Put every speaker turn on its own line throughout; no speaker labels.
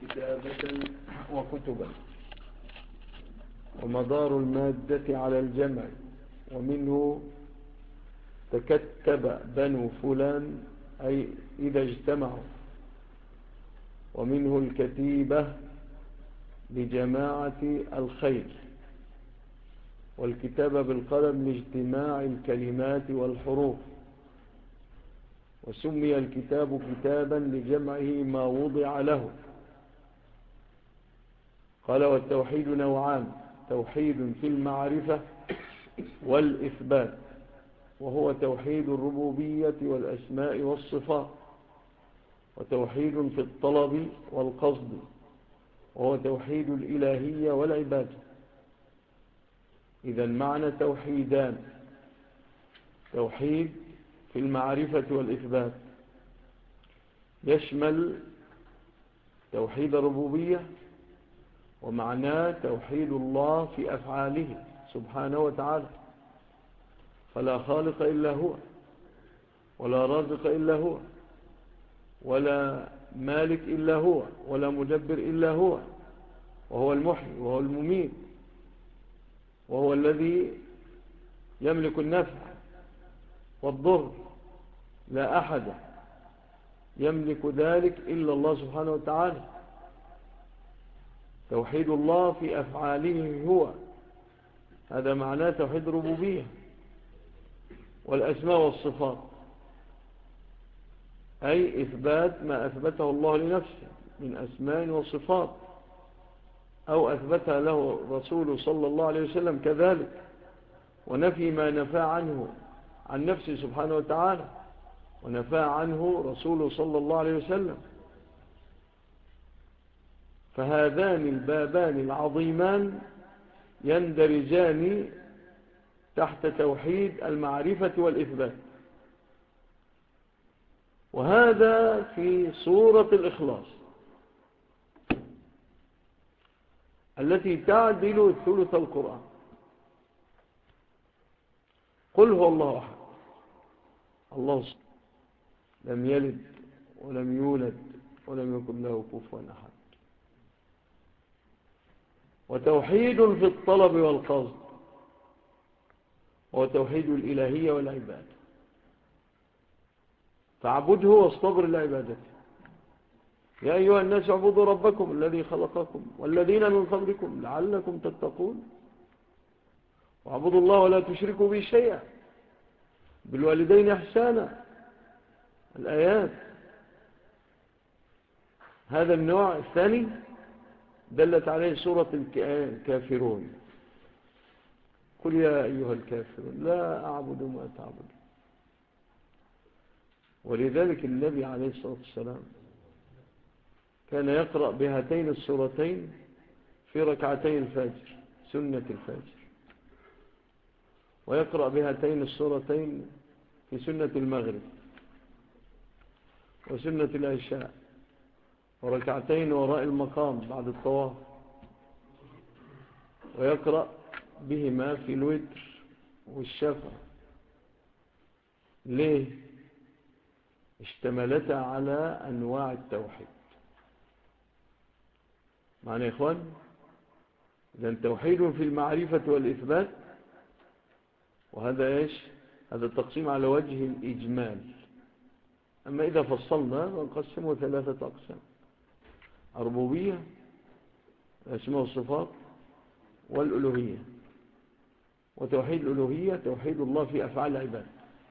كتابة وكتبا، ومدار المادة على الجمع، ومنه تكتب بنو فلان أي إذا اجتمعوا، ومنه الكتيبة لجماعة الخيل، والكتابة بالقلم لاجتماع الكلمات والحروف، وسمي الكتاب كتابا لجمعه ما وضع له. قال والتوحيد نوعان: توحيد في المعرفة والإثبات، وهو توحيد الربوبية والأسماء والصفات، وتوحيد في الطلب والقصد، وهو توحيد الإلهية والعبادة. إذن معنى توحيدان: توحيد في المعرفة والإثبات يشمل توحيد الربوبية، ومعناه توحيد الله في أفعاله سبحانه وتعالى، فلا خالق إلا هو، ولا رازق إلا هو، ولا مالك إلا هو، ولا مدبر إلا هو، وهو المحيي وهو المميت، وهو الذي يملك النفع والضر، لا أحد يملك ذلك إلا الله سبحانه وتعالى. توحيد الله في أفعاله هو، هذا معناه توحيد الربوبية. والأسماء والصفات أي إثبات ما أثبته الله لنفسه من أسماء وصفات، أو أثبتها له رسول صلى الله عليه وسلم كذلك، ونفي ما نفى عنه عن نفسه سبحانه وتعالى ونفى عنه رسوله صلى الله عليه وسلم. فهذان البابان العظيمان يندرجان تحت توحيد المعرفة والإثبات، وهذا في سورة الإخلاص التي تعدل ثلث القرآن. قل هو الله أحد الله الصمد لم يلد ولم يولد ولم يكن له كفوا أحد. وتوحيد في الطلب والقصد، وتوحيد الإلهية والعبادة، فاعبده واصطبر لعبادته. يا أيها الناس اعبدوا ربكم الذي خلقكم والذين من قبلكم لعلكم تتقون، واعبدوا الله ولا تشركوا به شيئا، بالوالدين إحسانا. الآيات هذا النوع الثاني دلت عليه سورة الكافرون: قل يا أيها الكافرون لا أعبد ما تعبد. ولذلك النبي عليه الصلاة والسلام كان يقرأ بهاتين السورتين في ركعتي الفجر سنة الفجر، ويقرأ بهاتين السورتين في سنة المغرب وسنة العشاء، وركعتين وراء المقام بعد الطواف، ويقرأ بهما في الوتر والشفع. ليه؟ اشتملتا على أنواع التوحيد. معنى يا إخوان، إذن توحيد في المعرفة والإثبات، وهذا إيش؟ هذا التقسيم على وجه الإجمال. أما إذا فصلنا نقسمه 3 أقسام: الربوبية، الأسماء والصفات، والألوهية. وتوحيد الألوهية توحيد الله في أفعال العباد،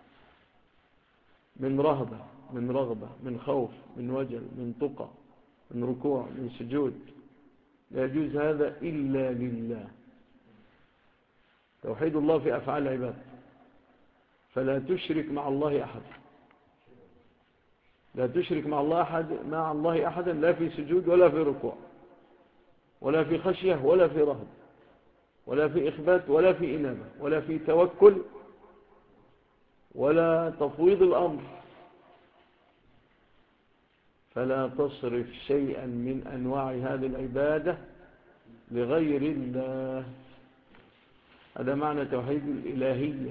من رهبة، من رغبة، من خوف، من وجل، من تقى، من ركوع، من سجود، لا يجوز هذا إلا لله. توحيد الله في أفعال العباد، فلا تشرك مع الله أحد، لا تشرك مع الله أحدا، لا في سجود ولا في ركوع ولا في خشية ولا في رهب ولا في إخبات ولا في إنابة ولا في توكل ولا تفويض الأمر. فلا تصرف شيئا من أنواع هذه العبادة لغير الله. هذا معنى توحيد الإلهية.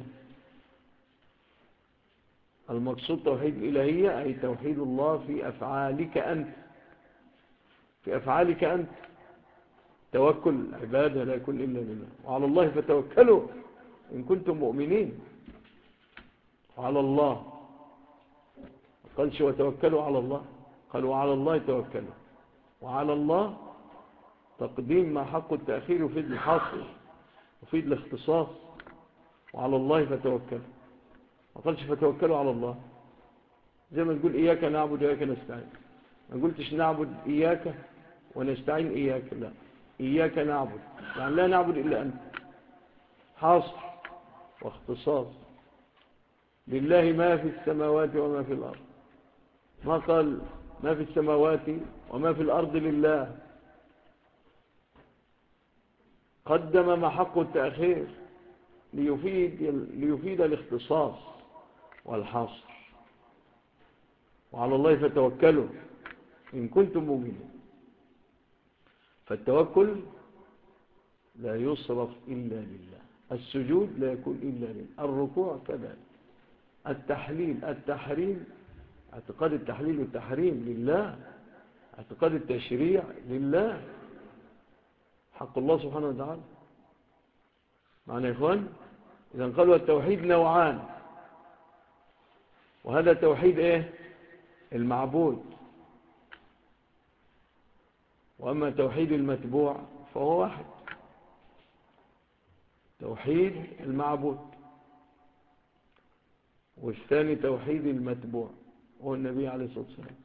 المقصود توحيد الإلهية أي توحيد الله في أفعالك أنت، في أفعالك أنت. توكل عبادة لا يكون إلا لله. وعلى الله فتوكلوا إن كنتم مؤمنين. وعلى الله قالش وتوكلوا على الله، قالوا وعلى الله توكلوا. وعلى الله تقديم ما حق التأخير يفيد الحصر يفيد الاختصاص. وعلى الله فتوكلوا، ما قالش فتوكلوا على الله. زي ما تقول إياك نعبد وإياك نستعين، ما قلتش نعبد إياك ونستعين إياك، لا، إياك نعبد يعني لا نعبد إلا أنت، حصر واختصاص. لله ما في السماوات وما في الأرض، ما قال ما في السماوات وما في الأرض لله. قدم ما حق التأخير ليفيد الاختصاص والحصر. وعلى الله فتوكلوا إن كنتم مؤمنين. فالتوكل لا يصرف إلا لله، السجود لا يكون إلا لله، الركوع كذلك، التحريم اعتقاد التحليل والتحريم لله، اعتقاد التشريع لله، حق الله سبحانه وتعالى. معنى يا إخوان، إذا قالوا التوحيد نوعان، وهذا توحيد إيه؟ المعبود. وأما توحيد المتبوع فهو واحد، توحيد المعبود، والثاني توحيد المتبوع هو النبي عليه الصلاة والسلام.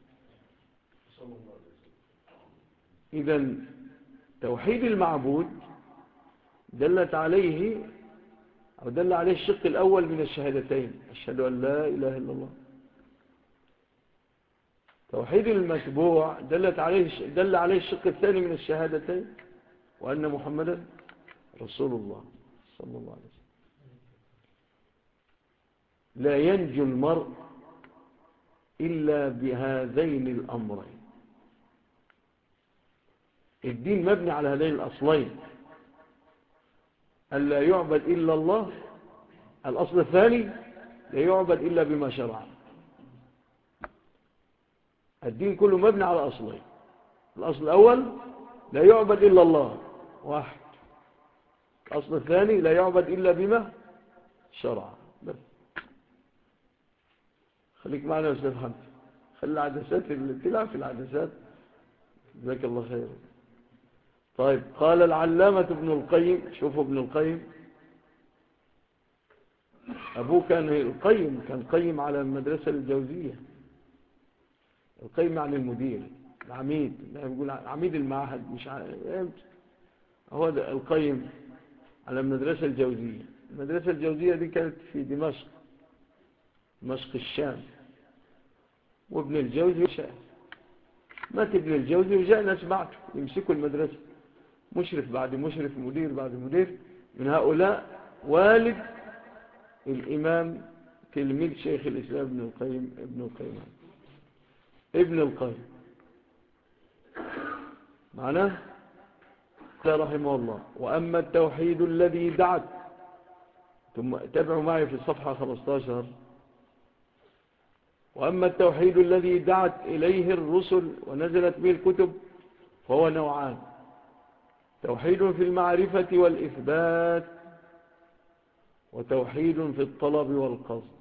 إذن توحيد المعبود دلت عليه أو دل عليه الشق الأول من الشهادتين، أشهد أن لا إله إلا الله. توحيد المتبوع دل عليه الشق الثاني من الشهادتين، وأن محمدا رسول الله صلى الله عليه وسلم. لا ينجو المرء إلا بهذين الأمرين. الدين مبني على هذين الأصلين، أن لا يعبد إلا الله. الأصل الثاني لا يعبد إلا بما شرع. الدين كله مبني على أصلين. الأصل الأول لا يعبد إلا الله، واحد. الأصل الثاني لا يعبد إلا بما شرع. بس خليك معنا يا أستاذ حمد، خلي العدسات اللي تلعب في العدسات. جزاك الله خير. طيب، قال العلامة ابن القيم، شوفوا ابن القيم أبوه كان القيم، كان قيم على المدرسة الجوزية. القيم يعني المدير، العميد، يقول عميد المعهد، مش عارف هو ده القيم على المدرسة الجوزية. المدرسة الجوزية دي كانت في دمشق الشام. وابن الجوزي شاء مات ابن الجوزي، وجاء ناس بعده يمسكوا المدرسة، مشرف بعد مشرف، مدير بعد مدير. من هؤلاء والد الإمام تلميذ شيخ الإسلام ابن القيم معناه رحمه الله. وأما التوحيد الذي دعت، ثم تابعوا معي في الصفحة 15. وأما التوحيد الذي دعت إليه الرسل ونزلت به الكتب فهو نوعان: توحيد في المعرفة والإثبات، وتوحيد في الطلب والقصد.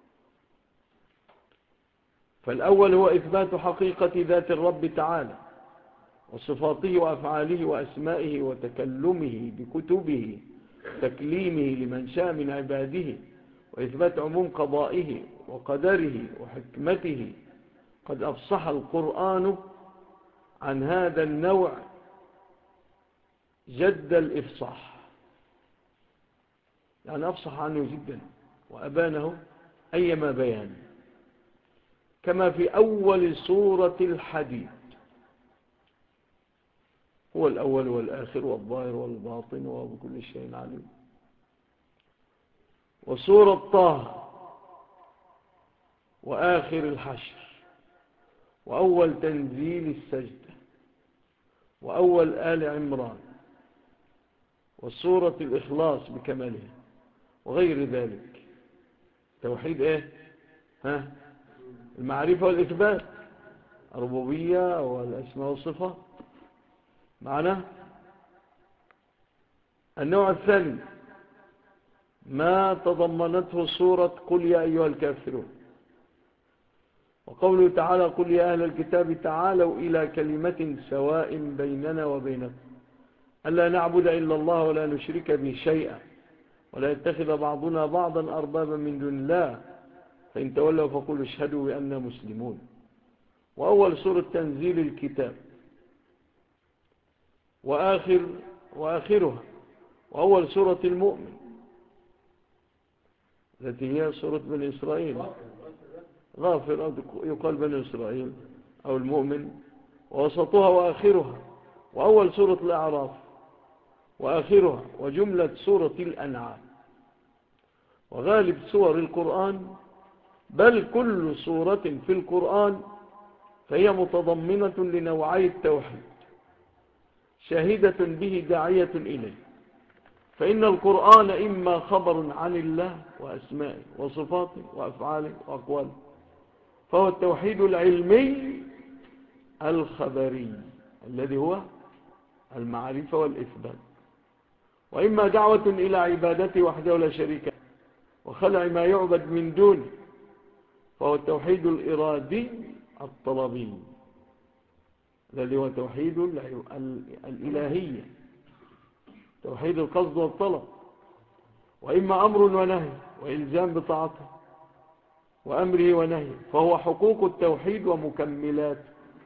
فالأول هو إثبات حقيقة ذات الرب تعالى وصفاته وأفعاله وأسمائه وتكلمه بكتبه، تكليمه لمن شاء من عباده، وإثبات عموم قضائه وقدره وحكمته. قد أفصح القرآن عن هذا النوع جد الإفصاح، يعني أفصح عنه جدا وأبانه أيما بيان، كما في أول سورة الحديد: هو الأول والآخر والظاهر والباطن وبكل شيء عليم. وسورة طه، وآخر الحشر، وأول تنزيل السجدة، وأول آل عمران، وسورة الإخلاص بكمالها، وغير ذلك. توحيد إيه؟ المعرفة والإثبات، الربوبية والأسماء والصفات. معنا. النوع الثاني ما تضمنته سورة قل يا أيها الكافرون، وقوله تعالى قل يا أهل الكتاب تعالوا إلى كلمة سواء بيننا وبينكم ألا نعبد إلا الله ولا نشرك به شيئا ولا يتخذ بعضنا بعضا أربابا من دون الله فإن تولوا فقولوا اشهدوا بأننا مسلمون. وأول سورة تنزيل الكتاب وآخرها، وأول سورة المؤمن التي هي سورة بني إسرائيل، غافر يقال بني إسرائيل أو المؤمن، ووسطها وآخرها، وأول سورة الأعراف وآخرها، وجملة سورة الأنعام. وغالب سور القرآن بل كل سورة في القرآن فهي متضمنة لنوعي التوحيد شاهدة به داعية إليه. فإن القرآن إما خبر عن الله وأسمائه وصفاته وأفعاله وأقواله فهو التوحيد العلمي الخبري الذي هو المعرفة والإثبات، وإما دعوة إلى عبادته وحده لا شريك له وخلع ما يعبد من دونه فهو التوحيد الإرادي الطلبي الذي هو توحيد الإلهية، توحيد القصد والطلب. وإما أمر ونهي وإلزام بطاعته وأمره ونهيه فهو حقوق التوحيد ومكملات.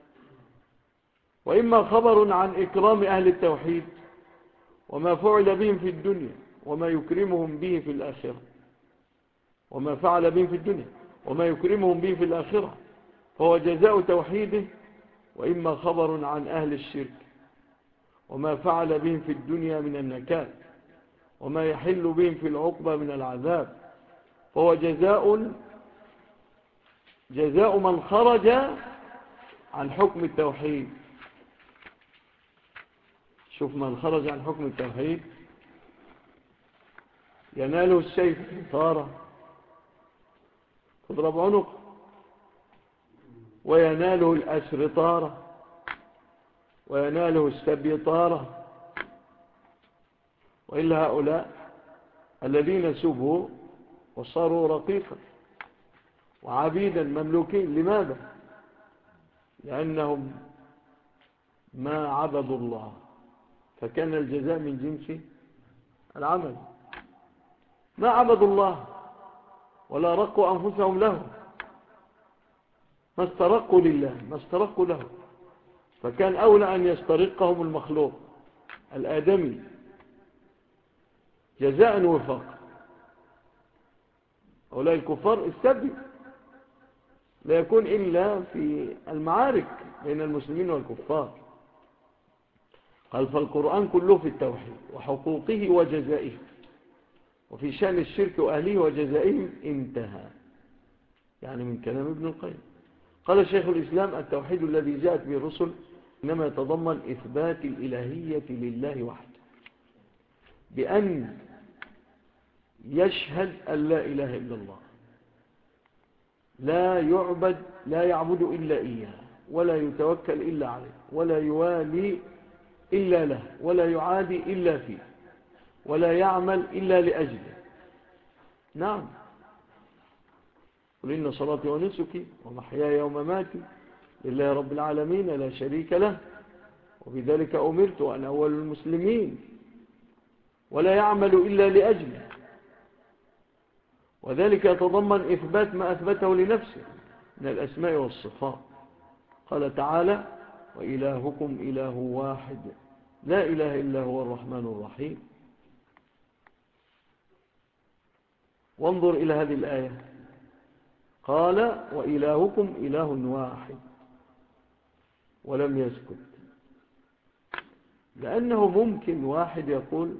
وإما خبر عن إكرام أهل التوحيد وما فعل بهم في الدنيا وما يكرمهم به في الآخرة، وما فعل بهم في الدنيا وما يكرمهم به في الآخرة فهو جزاء توحيده. وإما خبر عن أهل الشرك وما فعل بهم في الدنيا من النكال وما يحل بهم في العقبة من العذاب فهو جزاء من خرج عن حكم التوحيد. شوف، من خرج عن حكم التوحيد يناله السيف طارة تضرب عنق، ويناله الأسر طارة، ويناله السبي طارة. وإلا هؤلاء الذين سبوا وصاروا رقيقا وعبيدا مملوكين، لماذا؟ لأنهم ما عبدوا الله فكان الجزاء من جنس العمل. ما عبدوا الله ولا رقوا أنفسهم له، ما استرقوا لله، ما استرقوا له، فكان أولى أن يسترقهم المخلوق الآدمي جزاء وفاق. أولئك الكفار السبي لا يكون إلا في المعارك بين المسلمين والكفار. قال فالقرآن كله في التوحيد وحقوقه وجزائه، وفي شأن الشرك وأهله وجزائهم انتهى. يعني من كلام ابن القيم. قال شيخ الإسلام التوحيد الذي جاءت به الرسل إنما يتضمن إثبات الإلهية لله وحده بأن يشهد أن لا إله إلا الله، لا يعبد إلا إياه، ولا يتوكل إلا عليه، ولا يوالي إلا له، ولا يعادي إلا فيه، ولا يعمل إلا لأجله. نعم، قل إن صلاتي ونسكي ومحياي ومماتي لله رب العالمين لا شريك له وبذلك أمرت وأنا أول المسلمين، ولا يعمل إلا لأجله. وذلك يتضمن إثبات ما أثبته لنفسه من الأسماء والصفات. قال تعالى وإلهكم إله واحد لا إله إلا هو الرحمن الرحيم. وانظر إلى هذه الآية، قال وإلهكم إله واحد ولم يسكت، لأنه ممكن واحد يقول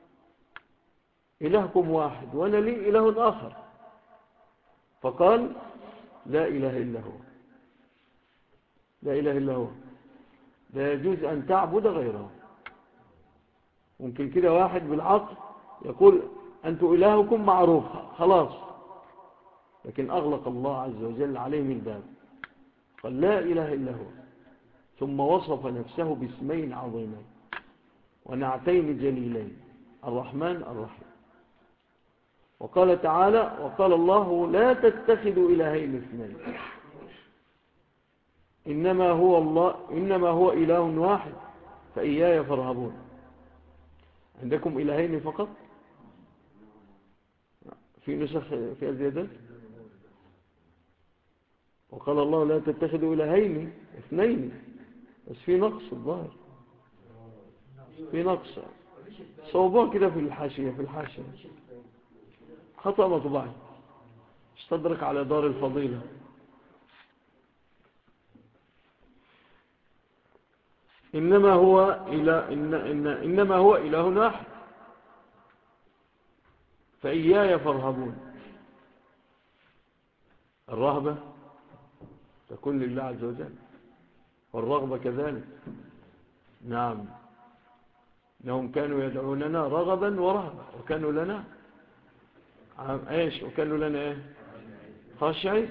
إلهكم واحد وأنا لي إله آخر، فقال لا إله إلا هو، لا إله إلا هو، لا يجوز أن تعبد غيره. ممكن كده واحد بالعقل يقول أنتم إلهكم معروف خلاص، لكن أغلق الله عز وجل عليهم الباب، قال لا إله إلا هو، ثم وصف نفسه باسمين عظيمين ونعتين جليلين: الرحمن الرحيم. وقال تعالى: وقال الله: لا تتخذوا إلهين اثنين إنما هو إله واحد فإياي فارهبون. عندكم إلهين فقط؟ في نسخ في زيادات. وقال الله: لا تتخذوا إلهين اثنين، بس في نقص الظاهر، في نقص. صوبوه كده في الحاشية، خطأ مطبعي، استدرك على دار الفضيلة. إنما هو إله واحد فإياي فارهبون. الرهبة تكون لله عز وجل، والرغبة كذلك. نعم، إنهم كانوا يدعوننا رغبا ورهبا وكانوا لنا خاشعين.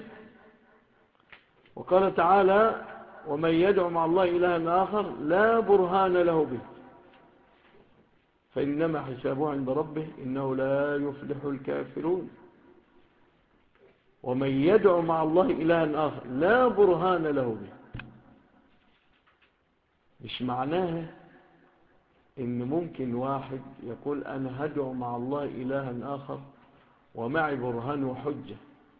وقال تعالى: ومن يدعو مع الله إلها آخر لا برهان له به فإنما حسابه عند ربه إنه لا يفلح الكافرون. ومن يدعو مع الله إلها آخر لا برهان له به، مش معناها إن ممكن واحد يقول أنا هدعو مع الله إلها آخر ومعي برهان وحجة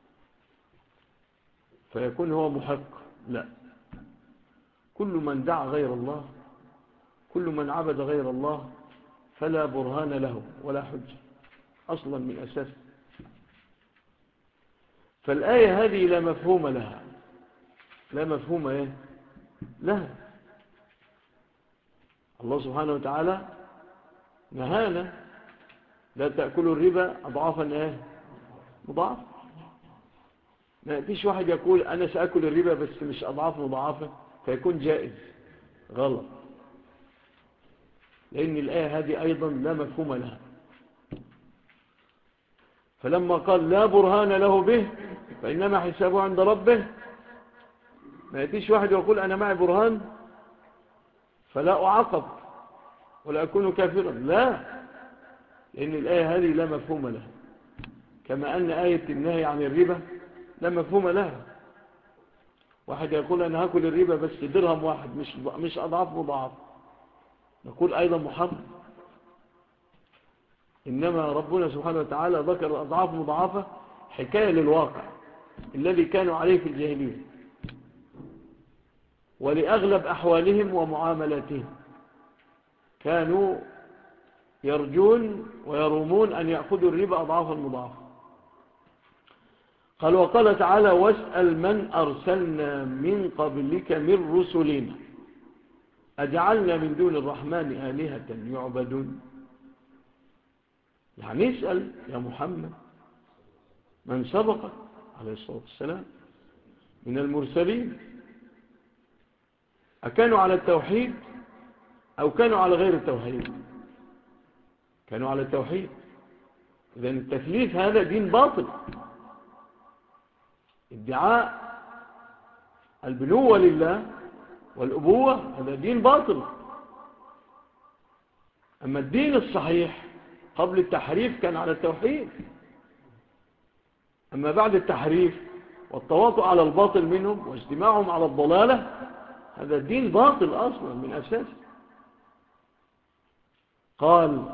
فيكون هو محق. لا، كل من دعا غير الله، كل من عبد غير الله فلا برهان له ولا حجة أصلا من أساس. فالآية هذه لا مفهوم لها، لا مفهوم لها. الله سبحانه وتعالى نهانا: لا تأكلوا الربا أضعافا مضاعفة. ما يأتيش واحد يقول أنا سأكل الربا بس مش أضعاف مضاعفة فيكون جائز. غلط، لأن الآية هذه أيضا لا مفهوم لها. فلما قال لا برهان له به فإنما حسابه عند ربه، ما يأتيش واحد يقول أنا معي برهان فلا أعاقب ولا أكون كافرا. لا، لأن الآية هذه لا مفهوم لها، كما أن آية النهي عن الربا لا مفهوم لها. واحد يقول أنا هاكل الربا بس درهم واحد مش أضعاف مضاعف، نقول أيضا محرم. إنما ربنا سبحانه وتعالى ذكر أضعاف مضاعفة حكاية للواقع الذي كانوا عليه في الجاهلية ولأغلب أحوالهم ومعاملاتهم، كانوا يرجون ويرومون أن يأخذوا الربا أضعافا مضاعفة. قال: وقال تعالى: واسأل من أرسلنا من قبلك من رسلنا أجعلنا من دون الرحمن آلهة يعبدون. يعني اسأل يا محمد من سبق عليه الصلاة والسلام من المرسلين أكانوا على التوحيد أو كانوا على غير التوحيد؟ كانوا على التوحيد. إذن التثليث هذا دين باطل. ادعاء البنوة لله والأبوة هذا دين باطل. أما الدين الصحيح قبل التحريف كان على التوحيد، أما بعد التحريف والتواطؤ على الباطل منهم واجتماعهم على الضلالة هذا دين باطل أصلا من أساس. قال: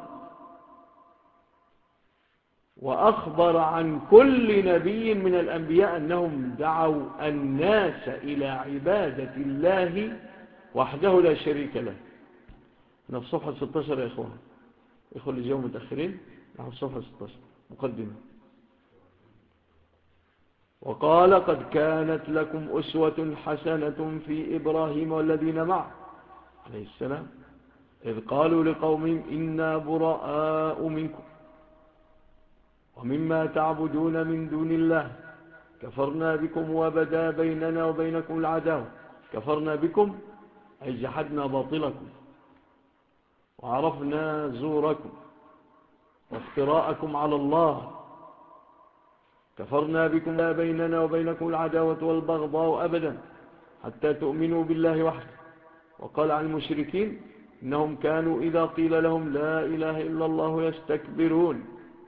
وأخبر عن كل نبي من الأنبياء أنهم دعوا الناس إلى عبادة الله وحده لا شريك له. أنا في صفحة 16 يا إخوان، إخوة اللي جاءوا متأخرين، نحن في صفحة 16 مقدمة. وقال: قد كانت لكم أسوة حسنة في إبراهيم والذين معه عليه السلام إذ قالوا لقومهم إنا براء منكم ومما تعبدون من دون الله كفرنا بكم وبدا بيننا وبينكم العداوة. كفرنا بكم أي جحدنا باطلكم وعرفنا زوركم وافتراءكم على الله. كفرنا بكم بيننا وبينكم العداوة والبغضاء أبدا حتى تؤمنوا بالله وحده وقال عن المشركين إنهم كانوا إذا قيل لهم لا إله إلا الله يستكبرون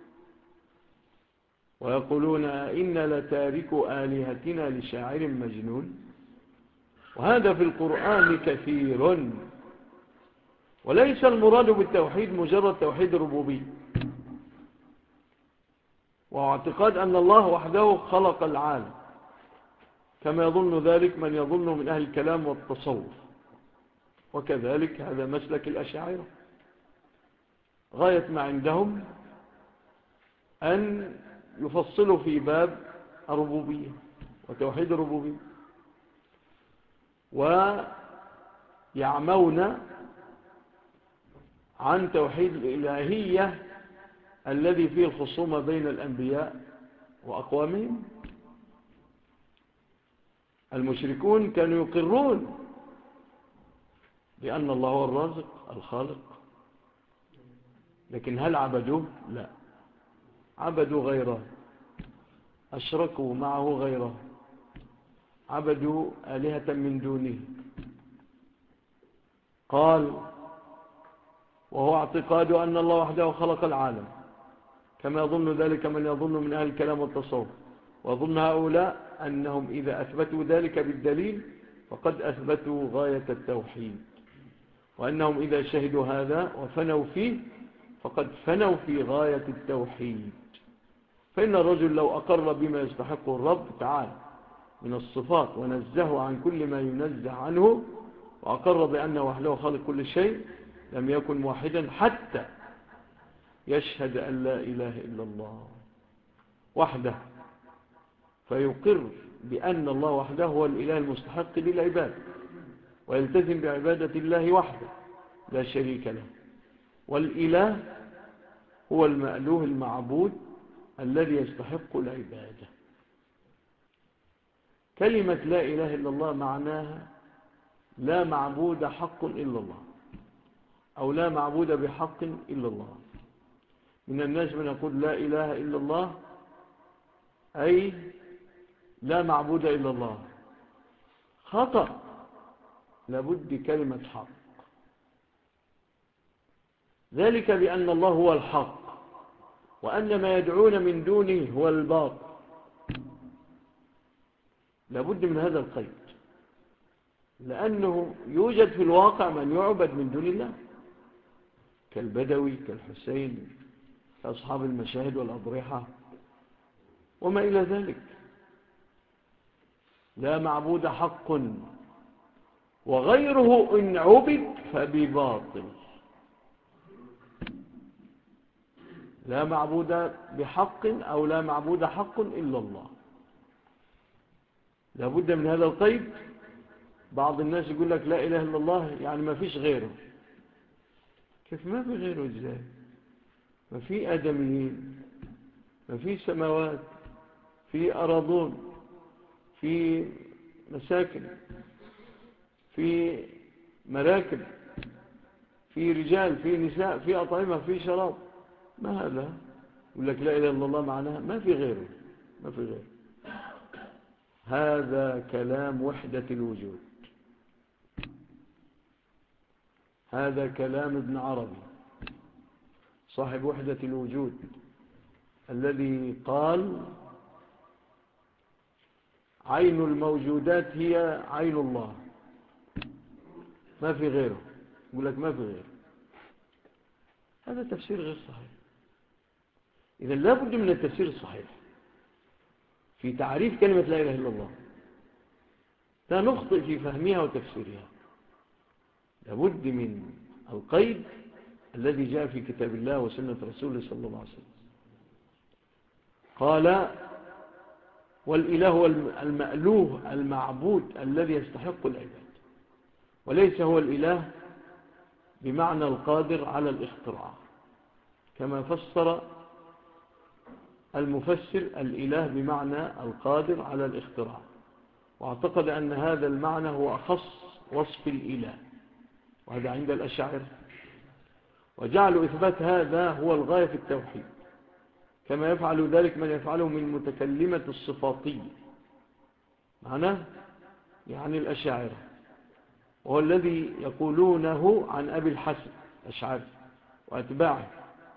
ويقولون إن لتاركوا آلهتنا لشاعر مجنون. وهذا في القرآن كثير. وليس المراد بالتوحيد مجرد توحيد الربوبية واعتقاد أن الله وحده خلق العالم كما يظن ذلك من يظن من أهل الكلام والتصوف، وكذلك هذا مسلك الأشاعرة. غاية ما عندهم أن يفصلوا في باب الربوبية وتوحيد الربوبية، ويعمون عن توحيد الإلهية الذي فيه الخصومة بين الأنبياء وأقوامهم. المشركون كانوا يقرون بأن الله هو الرازق الخالق، لكن هل عبدوه؟ لا، عبدوا غيره، أشركوا معه غيره، عبدوا آلهة من دونه. قال وهو اعتقاد أن الله وحده خلق العالم كما يظن ذلك من يظن من أهل الكلام والتصوف. وظن هؤلاء أنهم إذا أثبتوا ذلك بالدليل فقد أثبتوا غاية التوحيد، وأنهم إذا شهدوا هذا وفنوا فيه فقد فنوا في غاية التوحيد. فإن الرجل لو أقر بما يستحقه الرب تعالى من الصفات ونزه عن كل ما ينزه عنه وأقر بأنه وحده خالق كل شيء لم يكن موحدا حتى يشهد أن لا إله إلا الله وحده، فيقر بأن الله وحده هو الإله المستحق للعباد ويلتزم بعبادة الله وحده لا شريك له. والإله هو المألوه المعبود الذي يستحق العبادة. كلمة لا إله إلا الله معناها لا معبود حق إلا الله، أو لا معبود بحق إلا الله. من الناس من يقول لا إله إلا الله أي لا معبود إلا الله. خطأ، لابد كلمة حق. ذلك بأن الله هو الحق وأن ما يدعون من دونه هو الباطل. لابد من هذا القيد، لأنه يوجد في الواقع من يعبد من دون الله كالبدوي كالحسين كأصحاب المشاهد والأضرحة وما إلى ذلك. لا معبود حق وغيره إن عبد فبباطل. لا معبود بحق أو لا معبود حق إلا الله. لابد من هذا القيد. بعض الناس يقول لك لا إله إلا الله يعني ما فيش غيره. كيف ما في غيره؟ إزاي؟ ما في آدميين، ما في سماوات، في أراضون، في مساكن، في مراكب، في رجال، في نساء، في أطعمة، في شراب. ما هذا؟ يقول لك لا إله إلا الله معناها ما في غيره، ما في غيره. هذا كلام وحدة الوجود، هذا كلام ابن عربي صاحب وحدة الوجود الذي قال عين الموجودات هي عين الله، ما في غيره. يقول لك ما في غيره. هذا تفسير غير صحيح. إذا لا بد من التفسير الصحيح في تعريف كلمة لا إله إلا الله، لا نخطئ في فهمها وتفسيرها. لابد من القيد الذي جاء في كتاب الله وسنة رسوله صلى الله عليه وسلم. قال والإله هو المألوه المعبود الذي يستحق العباد، وليس هو الإله بمعنى القادر على الاختراع كما فسر المفسر الإله بمعنى القادر على الاختراع، واعتقد أن هذا المعنى هو أخص وصف الإله، وهذا عند الأشاعرة. وجعلوا إثبات هذا هو الغاية في التوحيد، كما يفعل ذلك من يفعله من متكلمة الصفاتية، معناه يعني الأشاعرة وهو الذي يقولونه عن أبي الحسن الأشعري وأتباعه،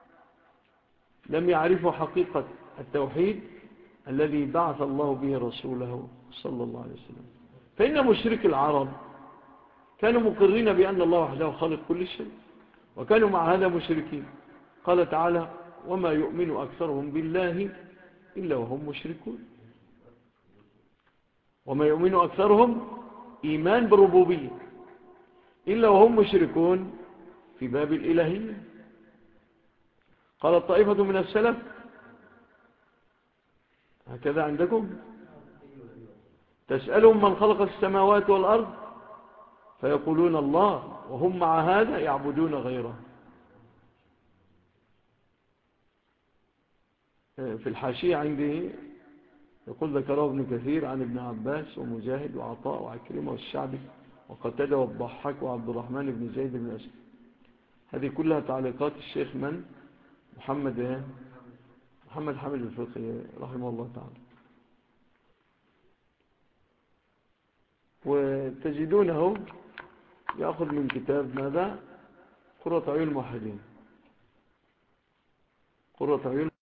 لم يعرفوا حقيقة التوحيد الذي بعث الله به رسوله صلى الله عليه وسلم. فإن مشرك العرب كانوا مقرين بأن الله وحده خالق كل شيء، وكانوا مع هذا مشركين. قال تعالى: وما يؤمن أكثرهم بالله إلا وهم مشركون. وما يؤمن أكثرهم إيمان بالربوبية إلا وهم مشركون في باب الإلهية. قال الطائفة من السلف، هكذا عندكم: تسألهم من خلق السماوات والأرض فيقولون الله، وهم مع هذا يعبدون غيره. في الحاشية عندي يقول: ذكره ابن كثير عن ابن عباس ومجاهد وعطاء وعكرمة والشعبي وقتادة والضحاك وعبد الرحمن بن زيد بن أسلم. هذه كلها تعليقات الشيخ من؟ محمد حامد الفقي رحمه الله تعالى. وتجدونه يأخذ من كتاب ماذا؟ قرة عيون الموحدين. قرة عيون